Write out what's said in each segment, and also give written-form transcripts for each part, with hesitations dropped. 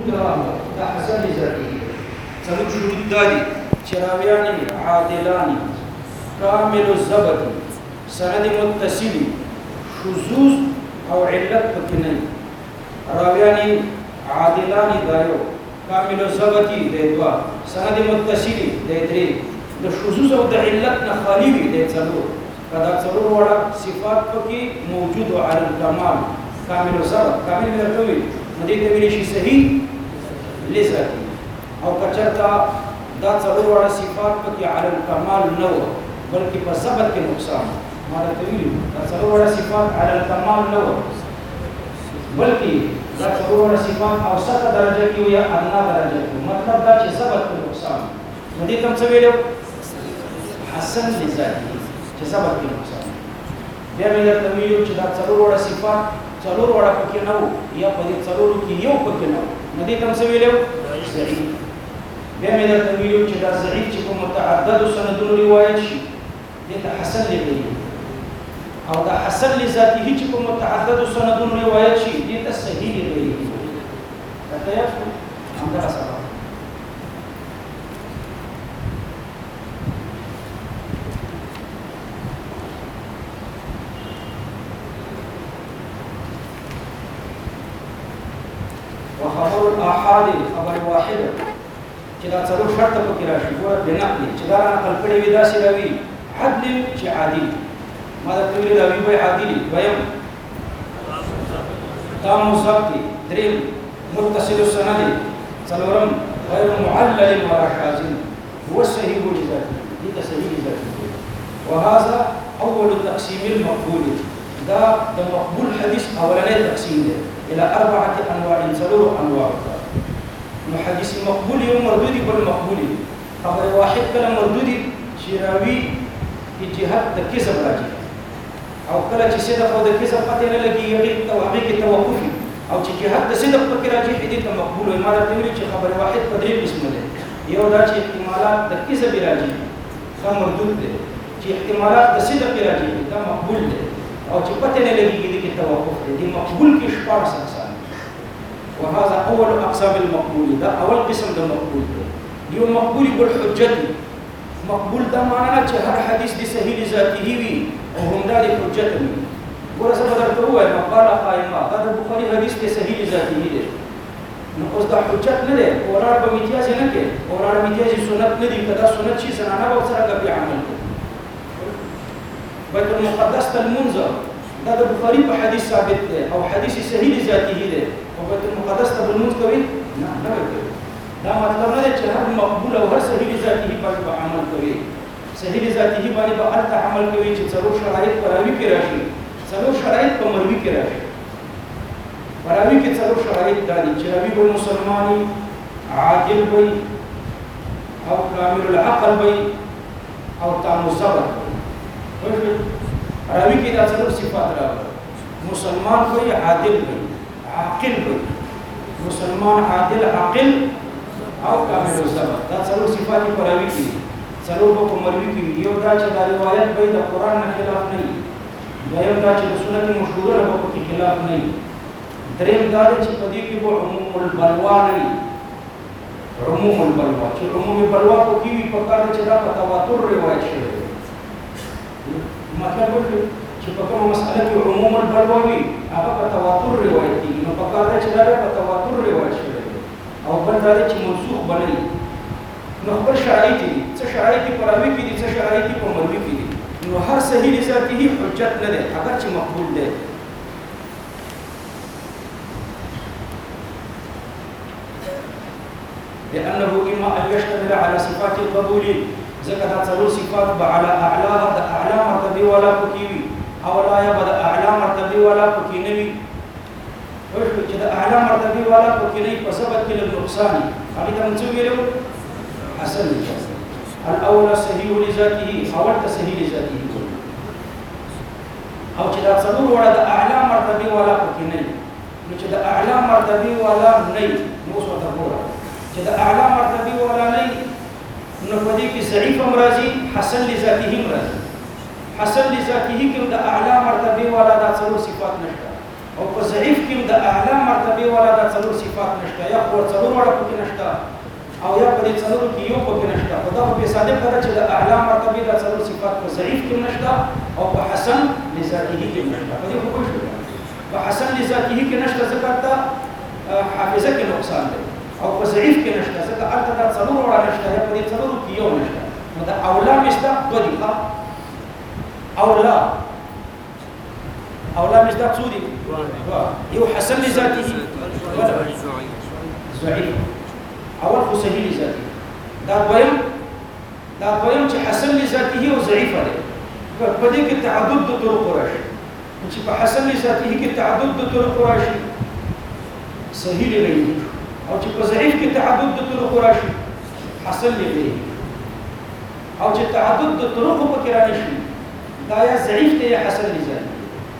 دا حسن ذاتي څلور شروط دادي چې راویان عادلان کامل الضبط سند متصل شذوذ او علت پکې نه راویان عادلان دایو کامل الضبط د دوا سند متصل د درې د شذوذ او د علت نه خالی وي د څلور کدا څلور وړه صفات پکې موجود على الكمال کامل الضبط کامل مرتوي ندی ته ویل شي صحیح لذاتي او کچرتا دا څلور وړه صفات پکې على الكمال نو بلکې په ضبط کې نقصان ما ته ویل دا څلور وړه صفات على الكمال نو بلکې دا څلور وړه صفات اوسط درجه کې یا ادنا درجه کې مطلب دا چې ضبط کې نقصان ندی کوم څه ویلو حسن لذاتي چې ضبط کې نقصان بیا مې درته ویلو چې دا څلور وړه صفات څلور وړه پکې نه وو یا په دې څلورو کې یو پکې نه وو ندی کوم څه ویلو ضعیف بیا مې درته ویلو چې دا ضعیف چې په متعدد سندونو روایت شي دې ته حسن لغوي او دا حسن لذاته چې په متعدد سندونو روایت شي دې ته صحیح لغوي دا ته همدا سره وخبر الآحاد خبر واحده چې دا څلور شرط پکې راشي ګوره بنقل چې دا نقل کړی وي داسې راوي عدل چې عادل ما دا ویلي راوي وای عادل دویم تام ضبط دریم متصل السند څلورم غیر معلل ولا شاذ هو الصحيح لذاته دي صحيح لذاته وهذا اول تقسيم المقبول دا مقبول حديث اولاني تقسيم ده الى اربعه انواع ثلاث انواع حديث مقبول يوم مردود كل مقبول خبر واحد كلام مردود شراوي اجتهاد الكذب راجع او كلا چې صدق او د کذب پته نه لګي یغي توقع کې توقفي او چې جهاد د صدق پکې راځي دې ته مقبول وي ماده تیوري چې خبر واحد په درې قسم ده یو دا چې احتمالات د کذب راځي دا مردود ده چې احتمالات د صدق راځي دا مقبول ده او چې پته نه لګي دې کې توقف دي مقبول کې شپږ اقسام وهذا اول اقسام المقبول ده اول قسم ده مقبول ده یو مقبول بالحجه مقبول ده معنی چې هر حدیث دي صحیح ذاتی وي او هم دا حجت وي ورسره بدرته وای مقاله قائمه دا د بخاری حدیث دي صحیح ذاتی دي نو اوس دا حجت نه ده اورار به امتیاز نه کې اورار امتیاز سنت نه دي کدا سنت شي زنانه به سره کوي عمل بیت المقدس المنذر دا د بخاری په حدیث ثابت ده او حدیث صحیح ذاتی ده او بیت المقدس ته المنذ کوي نه نه کوي دا مطلب نه چې هر مقبول او هر صحیح ذاتی باندې عمل کوي صحیح ذاتی باندې به الته عمل کوي چې څلور شرایط پراوي کې راشي څلور شرایط په مروي کې راشي پراوي کې څلور شرایط دي چې راوي به مسلمانۍ عادل وي او کامل العقل وي او تام الصبر وي راوي کې دا څلور صفات راغلي مسلمان وي عادل وي عاقل وي مسلمان عادل عاقل او کامل الصبر دا څلور صفات په راوي کې څلور په مروي کې یو دا چې دا روایت به د قران نه خلاف نه وي دویم دا چې د سنت مشهوره نه په خلاف نه وي دریم دا چې په دې کې به عموم البلوا نه وي عموم البلوا چې عموم البلوا په کې وي په کار چې دا په تواتر روایت شوی مطلب چې په کومه مسأله کې عموم البلوا وي هغه په تواتر روایت کیږي نو په کار چې دا په تواتر روایت شوی او بل دا چې منسوخ بنئ نو خپل شرایط دي څه شرایط په راوي کې دي څه شرایط په مروي کې دي نو هر صحیح ذاتی حجت نه ده اگر چې مقبول ده لأنه إما أن يشتمل على صفات القبول ذكر ثلاث صفات على أعلاها أعلى مرتبة ولا كيوي أو لا يبدأ أعلى مرتبة ولا كينوي وش كده أعلى مرتبة ولا كينوي فسبب كل النقصان هذا منسوب له حسن الأول صحيح لذاته أول صحيح لذاته أو كده صدور ولا أعلى مرتبة ولا كينوي كده أعلى مرتبة ولا ني موسى تقوله كده أعلى مرتبة ولا ني نفدي في ضعيف مرازي حسن لذاته مرازي حسن لذاته كده أعلى مرتبة ولا دا څلور صفات نشته او په ضعیف کې د اعلی مرتبه والا د څلور صفات نشته یا خو څلور وړه پکې نشته او یا په دې څلورو کې یو پکې نشته په دا په صادق کړه چې د اعلی مرتبه د څلور صفات په ضعیف کې نشته او په حسن لذاته کې نشته په دې خو شو په حسن لذاته کې نشته ځکه ته حافظه کې نقصان دی او په ضعیف کې نشته ځکه البته د څلور وړه نشته یا په دې څلورو کې یو نشته نو د اولا مصداق دوه دي اولا مصداق څو دي یو حسن لذاته ضعیف اول خو صحیح لذاته دا دویم چې حسن لذاته او ضعیف دی په دې کې تعدد د طرق راشي چې په حسن لذاته کې تعدد د طرق راشي صحیح لغوي او چې په ضعیف کې تعدد د طرق راشي حسن لغوي او چې تعدد د طرق په کې راشي دا یا ضعیف دی یا حسن لذاته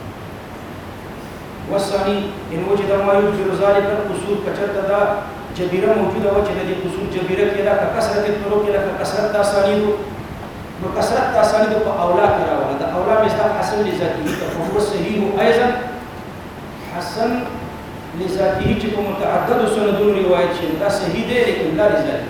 والثاني ان وجد ما يجبر ذلك القصور كثرت دا جبيره موجوده و چې د قصور جبيره کې دا کثرت الطرق کې دا کثرت اسانید نو کثرت اسانید په اولا کې راوړه دا اولا مصداق حسن لذاته فهو صحيح ايضا حسن لذاته چې په متعدد سندونو روایت شي دا صحیح دی لیکن لا لذاته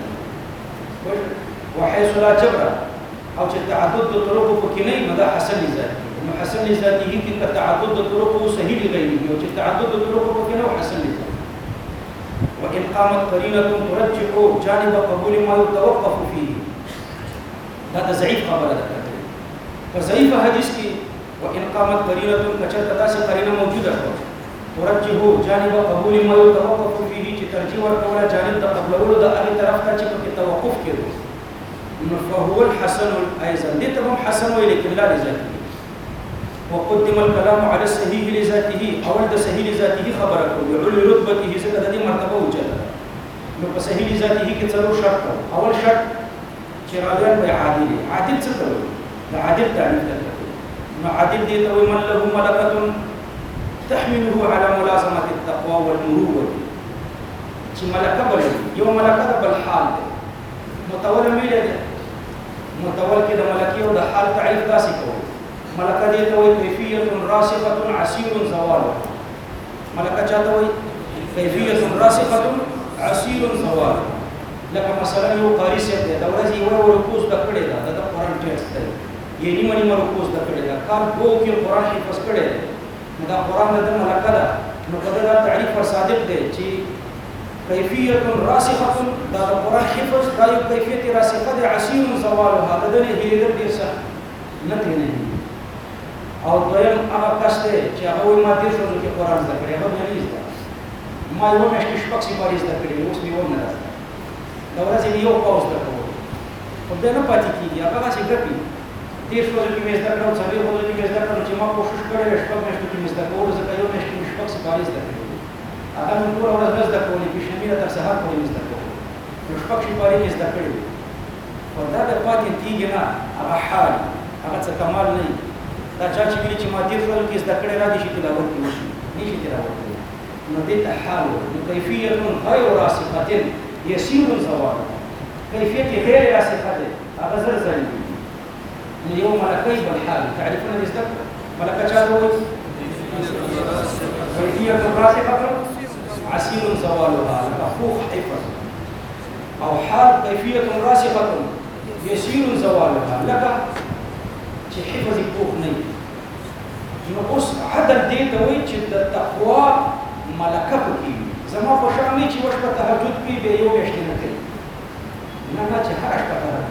وحيث لا جبر او چې تعدد الطرق په کې نه دا حسن لذاته حسن لذاته کې تعدد الطرق صحيح لغيره او چې تعدد الطرق په کې نه حسن لذاته وإن قامت قرينة ترجح جانب قبول ما يتوقف فيه هذا ضعيف خبر ده فضعيف حديث کی وإن قامت قرينة کچرتا داسې قرینه موجوده ترجح جانب قبول ما يتوقف فيه چې ترجیح ورکوله جانب د قبولولو د هغې طرف ته چې پکې توقف کېدو فهو الحسن أيضا دې ته هم حسن وایي لیکن لا لذاته وقدم الكلام على الصحيح لذاته اول د صحیح لذاته خبره کوي علو رتبته څخه د دې مرتبه اوچته نو په صحیح لذاته کې څلور شرط اول شرط چې راویان به عادل څه کوي د عادل تعریف کوي نو عادل دې ته من له ملکه تحمله على ملازمه التقوى والمروءه چې ملکه بل یو ملکه بل حال متول ميله متول کې د ملکي او د حال تعریف داسې کوي ملکه دې ته وایي کیفیت راسخه عسير زوالها ملکه چاته وایي کیفیت راسخه عسير زوالها لکه مثلا یو قاری صاحب دی د ورځې یو رکوز د کړی دا د قرآن ټیکسټ دی یې نیمه رکوز د کړی دا کار دوه کې قرآن حفظ کړی دی نو دا قرآن د ملکه ده نو په دا تعریف پر صادق دی چې کیفیت راسخه دا د قرآن حفظ دا یو کیفیت راسخه دی عسير زوالها د دې هیرېدل ډېر سخت نه دی او دویم هغه کس دی چې هغه وایي ما دېرش ورځو کې قرآن زده کړی هغه بیا نه زده ما یوه میاشت کې شپږ سپارې زده کړې اوس مې ونه ده د ورځې مې یو پاو زده کول خو بیا نه پاتې کېږي هغه داسې ګټي دېرش ورځو کې مې زده کړه او څلوېښت ورځو کې مې زده کړه چې ما کوشش کړی وی شپږ میاشتو کې مې زده کولو ځکه یو میاشت کې مې شپږ سپارې زده کړې هغه مې ټوله ورځ نه زده کولې پېشنمي نه تر سهار پورې مې زده کولې نو شپږ سپارې مې زده کړې وي خو دا د پاتې کېږي نه هغه حال هغه څه کمال نه دا چا چې ویلي چې ما دېرش ورځو کې زده کړی را دي شي تلاوت کې وشي نه شي تلاوت کولی نو دې ته حال وایي کیفیت غیر راسخة یسیر زوال کیفیت غیر راسخه ده هغه زر ځلېږي نو یو ملکه بل حال تعریفونه دې زده کړه ملکه چاته وایي کیفیت راسخة عسير زوالها مفوق حفظ او حال کیفیت راسخة یسیر زوالها لکه چې حفظ یې پوخ نه وي نو اوس عدل دې ته وایي چې د تقوا ملکه پکې وي زما په شان نه چې وشپه تهجد کوي بیا یو میاشتې نه کوي نه چې هره شپه تهجد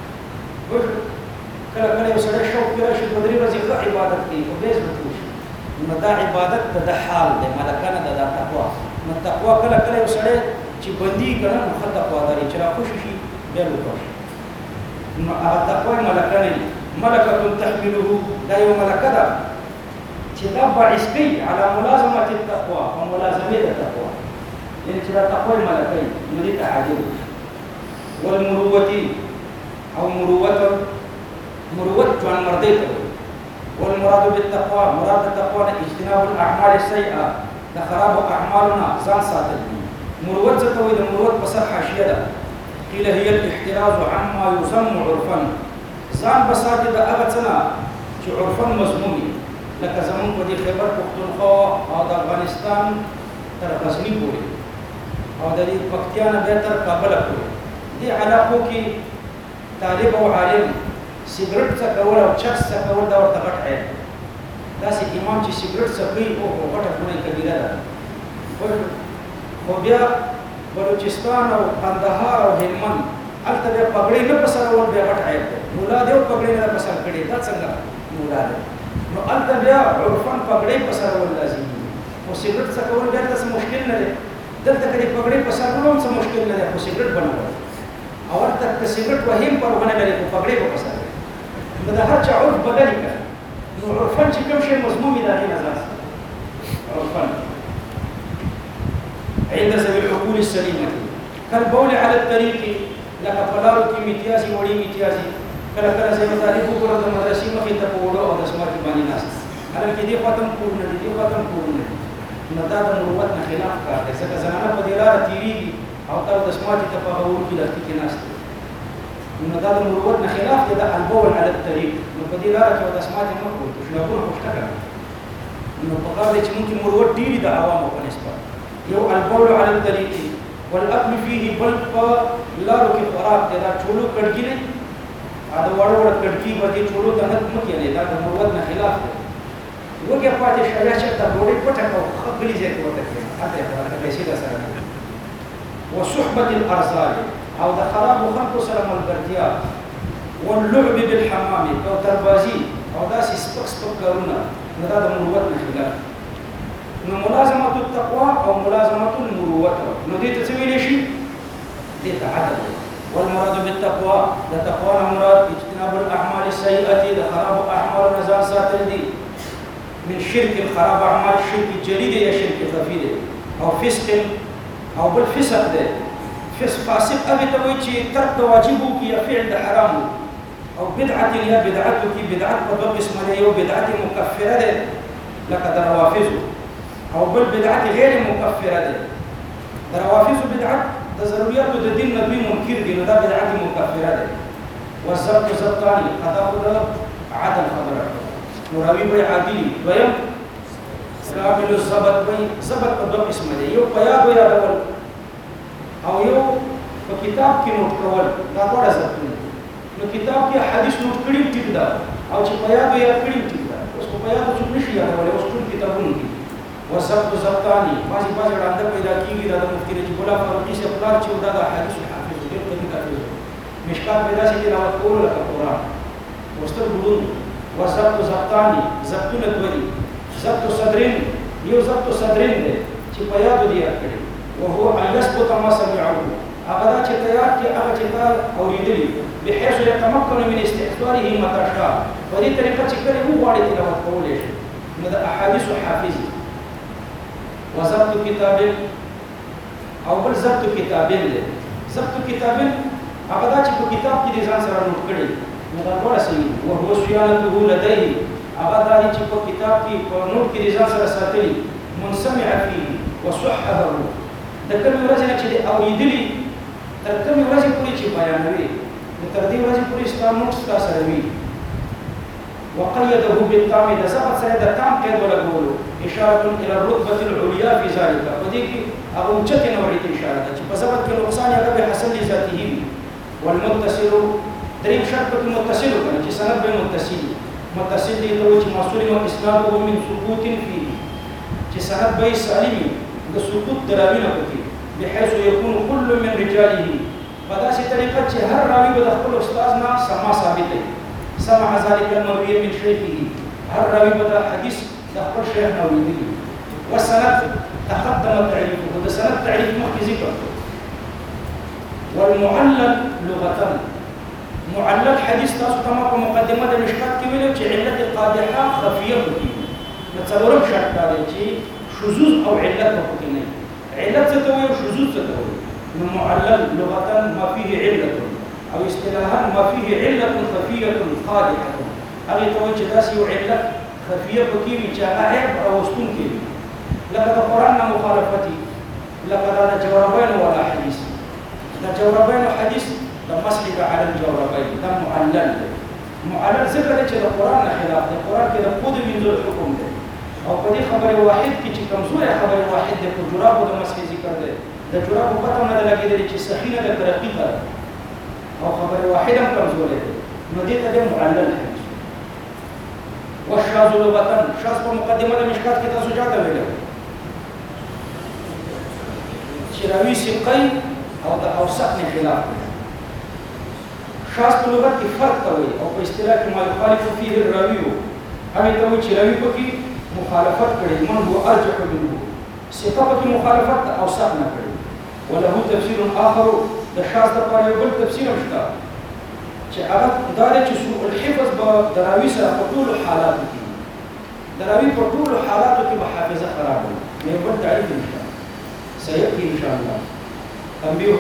کله کله یو سړی شوق کې راشي دوه درې ورځې ښه عبادت کوي خو بیا زړه وشي نو دا عبادت د حال دی ملکه نه ده دا تقوا نو تقوا کله کله یو سړی چې بندي که نه نو ښه تقواداري چې راخوشي شي بیا لوټه شي نو هغه تقوا ملکه نه وي ملکة تحمله دا یو ملکه ده چې دا باعث کوي على ملازمة التقوى وملازمة التقوى یعنی چې دا تقوی ملکه وي نو دې ته عاجل والمروة او مروة ځوان مردۍ ته وایي والمراد بالتقوى مراد التقوى اجتناب الاعمال السيئة د خرابو اعمالو نه ځان ساتل دي مروت څه ته وایي د مروت په سر حاشیه ده قیل هي الاحتراز عما يسمى عرفا ځان به ساتي د هغه څه نه چې عرفا مذموم وي لکه زمون په دې خیبر پښتونخوا او د افغانستان تر غزني پورې او د دې پکتیا نه بیا تر کابل پورې دې علاقو کې طالب او عالم سیګریټ څکول او چرس څکول دا ورته غټ عیب داسې امام چې سیګریټ څکوي او غټه ګناه کبیره ده خو بیا بلوچستان او قندهار او هلمند هلته بیا پګړۍ نه په سر ول بیا غټ عیب دی مولا دی او پګړۍ نه په سر کړي دا څنګه مولا دی نو هلته بیا عرفان پګړۍ په سر ول لازم دي او سیګریټ څکول بیا څه مشکل نه دی دلته کې پګړۍ په سر ول هم څه مشکل نه دی خو سیګریټ بنول او ورته که سیګریټ وهیم پر ونه لري خو پګړۍ په سر نو د هر چا عرف بدلې کړه نو عرفان چې کوم شی مضموم دی هغې نه عرفان عند ذوي العقول السليمة كالبول على الطريق لك فلارو کی امتیازی وړي امتیازی کله کله زه مطالب وګورم د مدرسې مخې ته په وړو او د سمارټ باندې ناست حالانکه دې ختم کول نه دي ختم کول نه نو دا د مروت نه خلاف کار دی ځکه زنانه په دې لاره تېرېږي او تا د سمارټ ته په هغه کې لښتي کې ناست نو دا د مروت نه خلاف دی د البول على الطريق نو په دې لاره کې د سمارټ مه کوئ شناګونه خوشته کړه نو په کار دی چې ممکن مروت ډېري د عوامو په نسبت یو البول على الطريق والاكل فيه بل لارو کې خوراک دی دا ټولو کډګي نه دا وړ وړ کډګي باندې ټولو ته نه مکه نه دا د مروت نه خلاف دی وګه پاتې شایا چې دا ډوډۍ پټه کو خپلې ځای ته وته کې اته دا پیسې دا سره وصحبه الارزال او د خراب خلکو سره ملګرتیا واللعب بالحمام او تربازي او دا سپک سپک کارونه دا د مروت نه خلاف نو ملازمه التقوى او ملازمه المروه نو دې ته څه ویل شي دې ته عدل والمراد بالتقوى التقوى مراد اجتناب الاعمال السيئه لخراب اعمال نزال ساتل دي من شرك خراب اعمال شرك جليد يا شرك خفي او فسق او بالفسق ده فاسق ابي توي چې ترک واجبو کې فعل حرام او بدعه يا بدعته کې بدعت په قسم ده یو بدعت مکفره ده لکه روافض او بل بدعت غیر مکفره ده روافض بدعت د ضروريات د دین نبی منکر دي نو دا بدعت مکفره ده والضبط ضبطاني ادا عدل خبره نو راوی به عادلی دویم کامل الضبط به ضبط په دوه قسم ده یو پیاد یا ډول او یو په کتاب کې نوٹ کول دا ډول ضبط نو کتاب کې حدیث نوٹ کړي ټیک ده او چې پیاد یا کړي ټیک ده اوس په پیاد څه نشي یادول اوس ټول کتابونه دي وسبت زبطاني بعضی وړاندې پیدا کیږي دا د مفتی رجب الله فاروقي سے خپل چې دا د حدیث حافظ دې په دې کار مشکات پیدا شي تلاوت کول لکه قرآن واستر بدون وسبت زبطاني زبطونه دوی زبط صدرين یو زبط صدرين دې چې په یاد دی کړی او هو ان يثبت ما سمعه هغه چې تیار کې هغه چې تا اوریدلی بحيث يتمكن من استحضاره متى شاء په دې طریقه چې کله وو غواړي تلاوت کولای شي نو د احادیث حافظ وضبط كتاب او بل ضبط کتابین له ضبط کتابین هغه دا چې په کتاب کې د ځان سره نوٹ کړي نو دا ډول صحیح او هو صيانته لديه هغه دا چې په کتاب کې په نوٹ کې د ځان سره ساتلي منسمع فيه وصححه د کوم ورځې چې د اوریدلی تر کوم ورځې پورې چې بیانوي نو تر دې ورځې پورې ستاسو نوٹ ستاسو سره وي وقيده بالتام اذا ثبت سيد التام قيد ولا قول اشاره الى الرتبه العليا في ذلك فديك ابو چته نوړي اشاره ده چې په ثبت کې نقصان هغه به حسن لذاته والمتصل دریم شرط په متصل کنه چې سند به متصل دي ته چې موصول او اسناده من ثبوت فيه چې سند به سالمي د ثبوت دراوینه کوي بحيث يكون كل من رجاله فداسې طریقه چې هر راوي به د خپل استاد نه سما ثابت دی سمع ذلك المروي من شيخه هر راوي بدا حديث دخل شيخ نووي والسند تقدم تعريفه وده سند تعريف مخي ذكر والمعلل لغة معلل حديث تاسو تمام په مقدمه د مشکات کې ویل چې علت القادحه خفيه دي متصورم شرط دی چې شذوذ او علت په نه علت څه ته وایي شذوذ څه ته وایي معلل لغة ما فيه علة او اصطلاحا ما فيه علة خفية قادحة هغه ته چې داسې یو علت خفیه پکې وي چې هغه عیب راوستونکی وي لکه د قرآن نه مخالفتي لکه د جوابین ولا حدیث د جوابین حدیث د مسح على الجوابین دا معلل دی معلل ذکر چې د قرآن نه خلاف دی. قرآن کې د خود وینځلو حکم دی او په دې خبره واحد کې چې کمزورې خبره واحد دی په جرابو د مسح ذکر دی. د جرابو پته نه ده لګېدلې چې صحیح نه ده که رقیقه ده او خبره واحد هم کمزورې دی، نو دې ته دی معلل حدیث. والشاذ لغة، شاذ په مقدمه د مشکات کې تاسو چاته ویلو چې راوي ثقه او د اوثق نه خلاف دی. شاذ په لغت کې فرق کوي او په اصطلاح کې ما يخالف فيه الراوي، هغه ته وایي چې راوي پکې مخالفت کړي، من هو ارجح منه، ثقه پکې مخالفت او اوثق نه کړي. وله تفسير آخر، د شاذ لپاره یو بل تفسیر هم شته چې هغه دا دی چې سوء الحفظ به د راوي سره په ټولو حالاتو کې، د راوي په ټولو حالاتو کې به حافظه خراب وي. یو بل تعریف نشته، سيأتي إن شاء الله. تنبيه